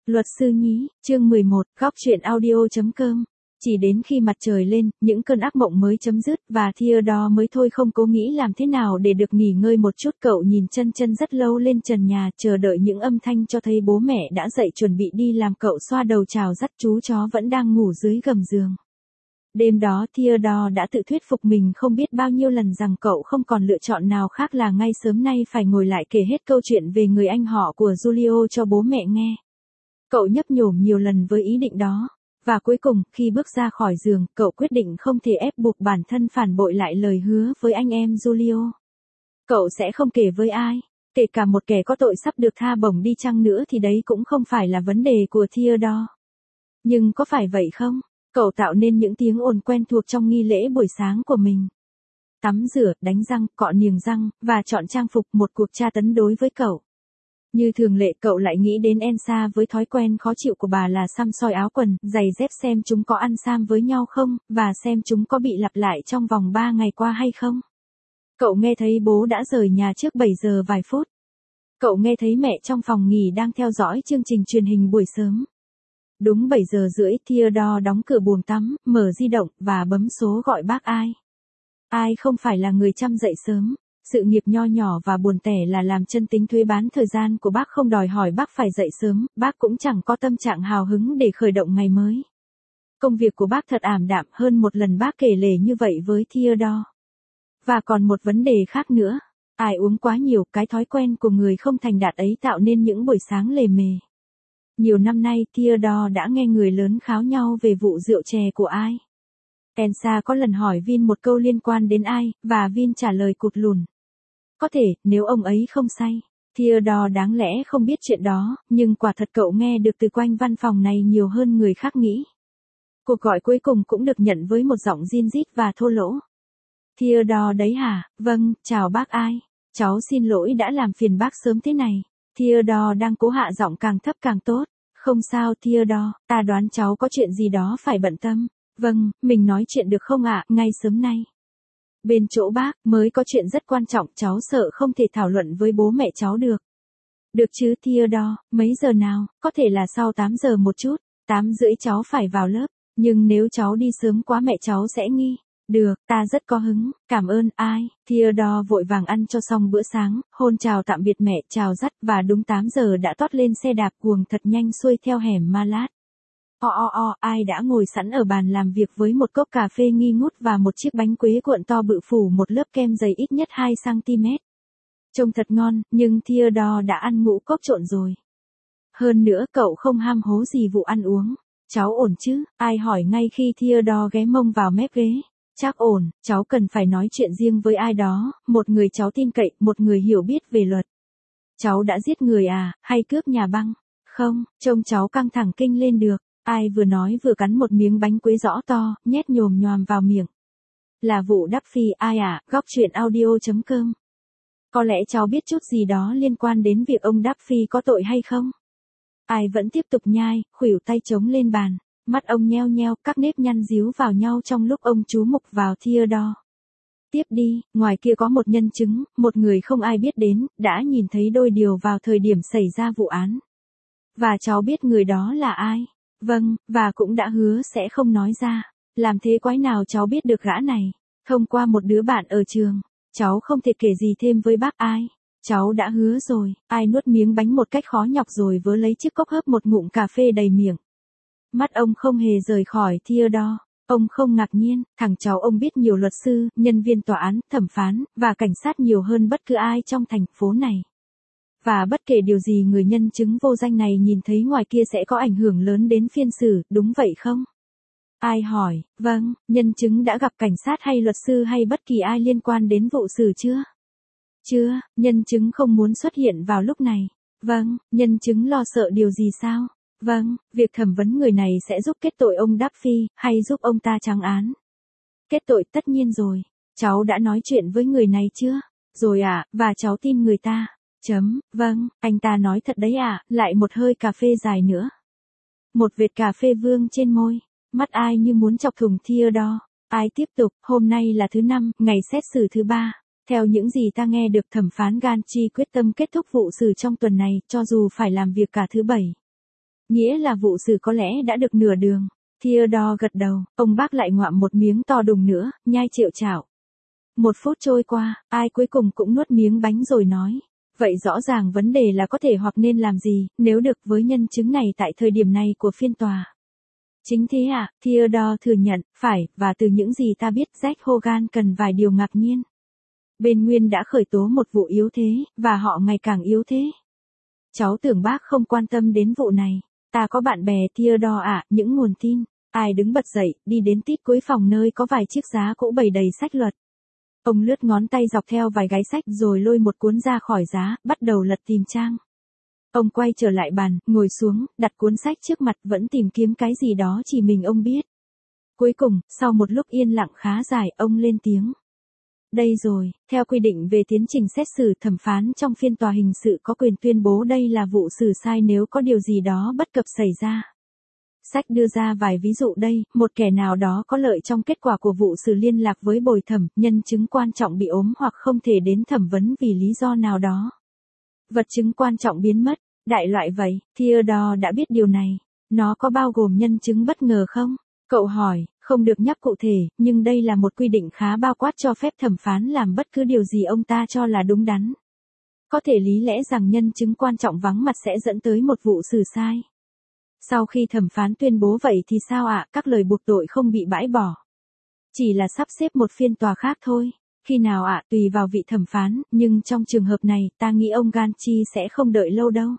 Luật sư nhí, chương 11, góc chuyện audio.com. Chỉ đến khi mặt trời lên, những cơn ác mộng mới chấm dứt và Theodore mới thôi không cố nghĩ làm thế nào để được nghỉ ngơi một chút. Cậu nhìn chân rất lâu lên trần nhà, chờ đợi những âm thanh cho thấy bố mẹ đã dậy chuẩn bị đi làm. Cậu xoa đầu chào dắt chú chó vẫn đang ngủ dưới gầm giường. Đêm đó Theodore đã tự thuyết phục mình không biết bao nhiêu lần rằng cậu không còn lựa chọn nào khác là ngay sớm nay phải ngồi lại kể hết câu chuyện về người anh họ của Julio cho bố mẹ nghe. Cậu nhấp nhổm nhiều lần với ý định đó. Và cuối cùng, khi bước ra khỏi giường, cậu quyết định không thể ép buộc bản thân phản bội lại lời hứa với anh em Julio. Cậu sẽ không kể với ai. Kể cả một kẻ có tội sắp được tha bổng đi chăng nữa thì đấy cũng không phải là vấn đề của Theodore. Nhưng có phải vậy không? Cậu tạo nên những tiếng ồn quen thuộc trong nghi lễ buổi sáng của mình. Tắm rửa, đánh răng, cọ niềng răng, và chọn trang phục, một cuộc tra tấn đối với cậu. Như thường lệ cậu lại nghĩ đến Elsa với thói quen khó chịu của bà là xăm soi áo quần, giày dép xem chúng có ăn sam với nhau không, và xem chúng có bị lặp lại trong vòng 3 ngày qua hay không. Cậu nghe thấy bố đã rời nhà trước 7 giờ vài phút. Cậu nghe thấy mẹ trong phòng nghỉ đang theo dõi chương trình truyền hình buổi sớm. Đúng 7 giờ rưỡi, Theodore đóng cửa buồng tắm, mở di động, và bấm số gọi bác Ai. Ai không phải là người chăm dậy sớm. Sự nghiệp nho nhỏ và buồn tẻ là làm chân tính thuế bán thời gian của bác không đòi hỏi bác phải dậy sớm, bác cũng chẳng có tâm trạng hào hứng để khởi động ngày mới. Công việc của bác thật ảm đạm, hơn một lần bác kể lể như vậy với Theodore. Và còn một vấn đề khác nữa. Ai uống quá nhiều, cái thói quen của người không thành đạt ấy tạo nên những buổi sáng lề mề. Nhiều năm nay Theodore đã nghe người lớn kháo nhau về vụ rượu chè của Ai. Elsa có lần hỏi Vin một câu liên quan đến Ai, và Vin trả lời cụt lùn. Có thể, nếu ông ấy không say. Theodore đáng lẽ không biết chuyện đó, nhưng quả thật cậu nghe được từ quanh văn phòng này nhiều hơn người khác nghĩ. Cuộc gọi cuối cùng cũng được nhận với một giọng rin rít và thô lỗ. Theodore đấy hả? Vâng, chào bác Ai. Cháu xin lỗi đã làm phiền bác sớm thế này. Theodore đang cố hạ giọng càng thấp càng tốt. Không sao Theodore, ta đoán cháu có chuyện gì đó phải bận tâm. Vâng, mình nói chuyện được không ạ, ngay sớm nay. Bên chỗ bác, mới có chuyện rất quan trọng, cháu sợ không thể thảo luận với bố mẹ cháu được. Được chứ Theodore, mấy giờ nào, có thể là sau 8 giờ một chút, 8 rưỡi cháu phải vào lớp, nhưng nếu cháu đi sớm quá mẹ cháu sẽ nghi. Được, ta rất có hứng, cảm ơn Ai. Theodore vội vàng ăn cho xong bữa sáng, hôn chào tạm biệt mẹ, chào dắt, và đúng 8 giờ đã tót lên xe đạp guồng thật nhanh xuôi theo hẻm Ma. Ai đã ngồi sẵn ở bàn làm việc với một cốc cà phê nghi ngút và một chiếc bánh quế cuộn to bự phủ một lớp kem dày ít nhất 2 cm. Trông thật ngon, nhưng Theodore đã ăn ngũ cốc trộn rồi. Hơn nữa cậu không ham hố gì vụ ăn uống. Cháu ổn chứ? Ai hỏi ngay khi Theodore ghé mông vào mép ghế. Chắc ổn, cháu cần phải nói chuyện riêng với ai đó, một người cháu tin cậy, một người hiểu biết về luật. Cháu đã giết người à, hay cướp nhà băng? Không, trông cháu căng thẳng kinh lên được. Ai vừa nói vừa cắn một miếng bánh quế rõ to, nhét nhồm nhoàm vào miệng. Là vụ Duffy. Ai à, góc chuyện audio.com. Có lẽ cháu biết chút gì đó liên quan đến việc ông Duffy có tội hay không? Ai vẫn tiếp tục nhai, khuỷu tay chống lên bàn. Mắt ông nheo nheo, các nếp nhăn díu vào nhau trong lúc ông chú mục vào Theodore. Tiếp đi, ngoài kia có một nhân chứng, một người không ai biết đến, đã nhìn thấy đôi điều vào thời điểm xảy ra vụ án. Và cháu biết người đó là ai? Vâng, và cũng đã hứa sẽ không nói ra. Làm thế quái nào cháu biết được gã này? Thông qua một đứa bạn ở trường. Cháu không thể kể gì thêm với bác Ai. Cháu đã hứa rồi. Ai nuốt miếng bánh một cách khó nhọc rồi vớ lấy chiếc cốc hớp một ngụm cà phê đầy miệng. Mắt ông không hề rời khỏi Theodore. Ông không ngạc nhiên, thằng cháu ông biết nhiều luật sư, nhân viên tòa án, thẩm phán, và cảnh sát nhiều hơn bất cứ ai trong thành phố này. Và bất kể điều gì người nhân chứng vô danh này nhìn thấy ngoài kia sẽ có ảnh hưởng lớn đến phiên xử, đúng vậy không? Ai hỏi, vâng, nhân chứng đã gặp cảnh sát hay luật sư hay bất kỳ ai liên quan đến vụ xử chưa? Chưa, nhân chứng không muốn xuất hiện vào lúc này. Vâng, nhân chứng lo sợ điều gì sao? Vâng, việc thẩm vấn người này sẽ giúp kết tội ông Duffy, hay giúp ông ta trắng án? Kết tội tất nhiên rồi. Cháu đã nói chuyện với người này chưa? Rồi ạ, và cháu tin người ta. Vâng, anh ta nói thật đấy ạ, lại một hơi cà phê dài nữa. Một vệt cà phê vương trên môi, mắt Ai như muốn chọc thủng Theodore. Ai tiếp tục, hôm nay là thứ 5, ngày xét xử thứ 3. Theo những gì ta nghe được thẩm phán Ganchi quyết tâm kết thúc vụ xử trong tuần này, cho dù phải làm việc cả thứ 7. Nghĩa là vụ xử có lẽ đã được nửa đường. Theodore gật đầu, ông bác lại ngoạm một miếng to đùng nữa, nhai triệu chảo. 1 phút trôi qua, ai cuối cùng cũng nuốt miếng bánh rồi nói. Vậy rõ ràng vấn đề là có thể hoặc nên làm gì, nếu được với nhân chứng này tại thời điểm này của phiên tòa. Chính thế ạ, Theodore thừa nhận, phải, và từ những gì ta biết Jack Hogan cần vài điều ngạc nhiên. Bên Nguyên đã khởi tố một vụ yếu thế, và họ ngày càng yếu thế. Cháu tưởng bác không quan tâm đến vụ này. Ta có bạn bè Theodore ạ, những nguồn tin. Ai đứng bật dậy, đi đến tít cuối phòng nơi có vài chiếc giá cũ bày đầy sách luật. Ông lướt ngón tay dọc theo vài gái sách rồi lôi một cuốn ra khỏi giá, bắt đầu lật tìm trang. Ông quay trở lại bàn, ngồi xuống, đặt cuốn sách trước mặt vẫn tìm kiếm cái gì đó chỉ mình ông biết. Cuối cùng, sau một lúc yên lặng khá dài, ông lên tiếng. Đây rồi, theo quy định về tiến trình xét xử, thẩm phán trong phiên tòa hình sự có quyền tuyên bố đây là vụ xử sai nếu có điều gì đó bất cập xảy ra. Sách đưa ra vài ví dụ đây, một kẻ nào đó có lợi trong kết quả của vụ xử liên lạc với bồi thẩm, nhân chứng quan trọng bị ốm hoặc không thể đến thẩm vấn vì lý do nào đó. Vật chứng quan trọng biến mất, đại loại vậy, Theodore đã biết điều này. Nó có bao gồm nhân chứng bất ngờ không? Cậu hỏi, không được nhắc cụ thể, nhưng đây là một quy định khá bao quát cho phép thẩm phán làm bất cứ điều gì ông ta cho là đúng đắn. Có thể lý lẽ rằng nhân chứng quan trọng vắng mặt sẽ dẫn tới một vụ xử sai. Sau khi thẩm phán tuyên bố vậy thì sao ạ, các lời buộc tội không bị bãi bỏ. Chỉ là sắp xếp một phiên tòa khác thôi. Khi nào ạ, tùy vào vị thẩm phán, nhưng trong trường hợp này, ta nghĩ ông Ganchi sẽ không đợi lâu đâu.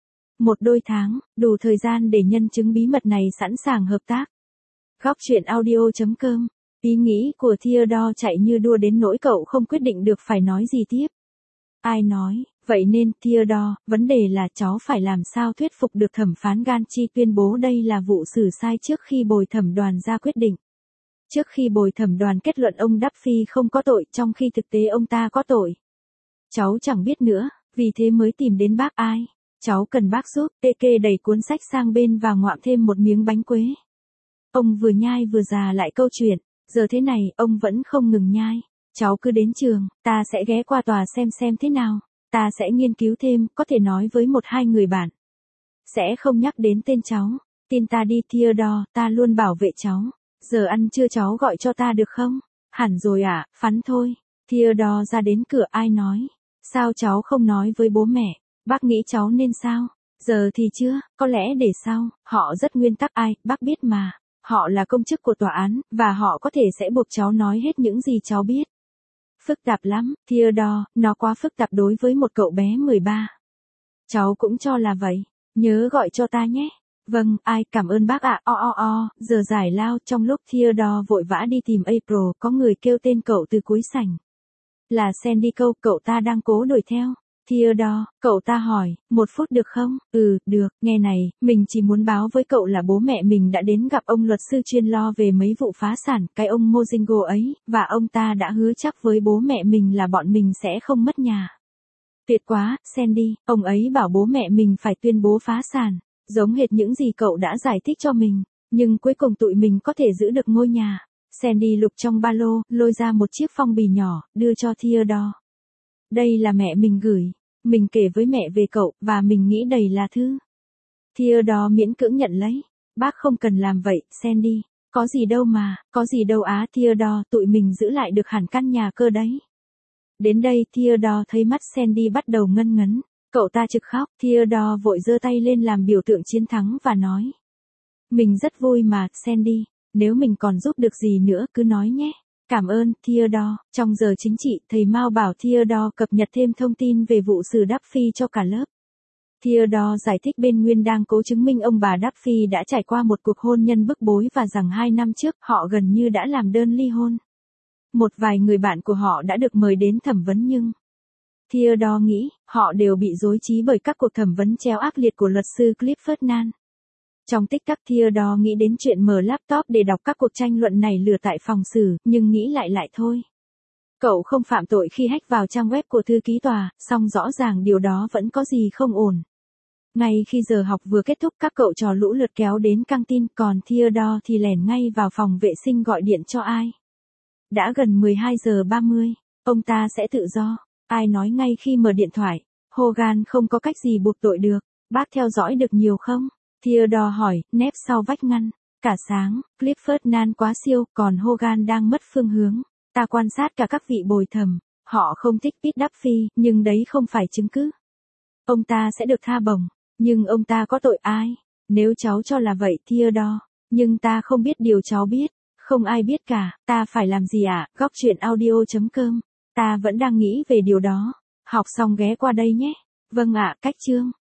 1-2 tháng, đủ thời gian để nhân chứng bí mật này sẵn sàng hợp tác. Góc truyện audio.com. Ý nghĩ của Theodore chạy như đua đến nỗi cậu không quyết định được phải nói gì tiếp. Ai nói, vậy nên Theodore, vấn đề là cháu phải làm sao thuyết phục được thẩm phán Ganchi tuyên bố đây là vụ xử sai trước khi bồi thẩm đoàn ra quyết định. Trước khi bồi thẩm đoàn kết luận ông Duffy không có tội trong khi thực tế ông ta có tội. Cháu chẳng biết nữa, vì thế mới tìm đến bác ai. Cháu cần bác giúp. TK đẩy cuốn sách sang bên và ngoạm thêm một miếng bánh quế. Ông vừa nhai vừa già lại câu chuyện. Giờ thế này, ông vẫn không ngừng nhai. Cháu cứ đến trường, ta sẽ ghé qua tòa xem thế nào. Ta sẽ nghiên cứu thêm, có thể nói với 1-2 người bạn. Sẽ không nhắc đến tên cháu. Tin ta đi Theodore, ta luôn bảo vệ cháu. Giờ ăn trưa cháu gọi cho ta được không? Hẳn rồi ạ, phắn thôi. Theodore ra đến cửa, ai nói. Sao cháu không nói với bố mẹ? Bác nghĩ cháu nên sao? Giờ thì chưa, có lẽ để sau. Họ rất nguyên tắc, ai, bác biết mà. Họ là công chức của tòa án, và họ có thể sẽ buộc cháu nói hết những gì cháu biết. Phức tạp lắm, Theodore, nó quá phức tạp đối với một cậu bé 13. Cháu cũng cho là vậy. Nhớ gọi cho ta nhé. Vâng, ai, cảm ơn bác ạ. Giờ giải lao, trong lúc Theodore vội vã đi tìm April, có người kêu tên cậu từ cuối sảnh. Là Sandy cậu ta đang cố đuổi theo. Theodore, cậu ta hỏi, 1 phút được không? Được, nghe này, mình chỉ muốn báo với cậu là bố mẹ mình đã đến gặp ông luật sư chuyên lo về mấy vụ phá sản, cái ông Mozingo ấy, và ông ta đã hứa chắc với bố mẹ mình là bọn mình sẽ không mất nhà. Tuyệt quá, Sandy, ông ấy bảo bố mẹ mình phải tuyên bố phá sản, giống hệt những gì cậu đã giải thích cho mình, nhưng cuối cùng tụi mình có thể giữ được ngôi nhà. Sandy lục trong ba lô, lôi ra một chiếc phong bì nhỏ, đưa cho Theodore. Đây là mẹ mình gửi. Mình kể với mẹ về cậu, và mình nghĩ đầy là thư. Theodore miễn cưỡng nhận lấy. Bác không cần làm vậy, Sandy. Có gì đâu mà, có gì đâu á Theodore, tụi mình giữ lại được hẳn căn nhà cơ đấy. Đến đây Theodore thấy mắt Sandy bắt đầu ngân ngấn. Cậu ta trực khóc, Theodore vội giơ tay lên làm biểu tượng chiến thắng và nói. Mình rất vui mà, Sandy. Nếu mình còn giúp được gì nữa cứ nói nhé. Cảm ơn, Theodore. Trong giờ chính trị, thầy Mao bảo Theodore cập nhật thêm thông tin về vụ xử Duffy cho cả lớp. Theodore giải thích bên Nguyên đang cố chứng minh ông bà Duffy đã trải qua một cuộc hôn nhân bức bối và rằng 2 năm trước họ gần như đã làm đơn ly hôn. Một vài người bạn của họ đã được mời đến thẩm vấn nhưng Theodore nghĩ họ đều bị rối trí bởi các cuộc thẩm vấn treo ác liệt của luật sư Clifford Nan. Trong tích tắc Theodore nghĩ đến chuyện mở laptop để đọc các cuộc tranh luận này lừa tại phòng xử, nhưng nghĩ lại thôi. Cậu không phạm tội khi hack vào trang web của thư ký tòa, song rõ ràng điều đó vẫn có gì không ổn. Ngay khi giờ học vừa kết thúc các cậu trò lũ lượt kéo đến căng tin, còn Theodore thì lẻn ngay vào phòng vệ sinh gọi điện cho ai. Đã gần 12 giờ 30, ông ta sẽ tự do. Ai nói ngay khi mở điện thoại, Hogan không có cách gì buộc tội được. Bác theo dõi được nhiều không? Theodore hỏi, nép sau vách ngăn. Cả sáng, Clifford nan quá siêu, còn Hogan đang mất phương hướng. Ta quan sát cả các vị bồi thẩm. Họ không thích Pete Duffy, nhưng đấy không phải chứng cứ. Ông ta sẽ được tha bổng. Nhưng ông ta có tội ai? Nếu cháu cho là vậy Theodore. Nhưng ta không biết điều cháu biết. Không ai biết cả. Ta phải làm gì ạ? Góc chuyện audio.com. Ta vẫn đang nghĩ về điều đó. Học xong ghé qua đây nhé. Vâng ạ, cách chương.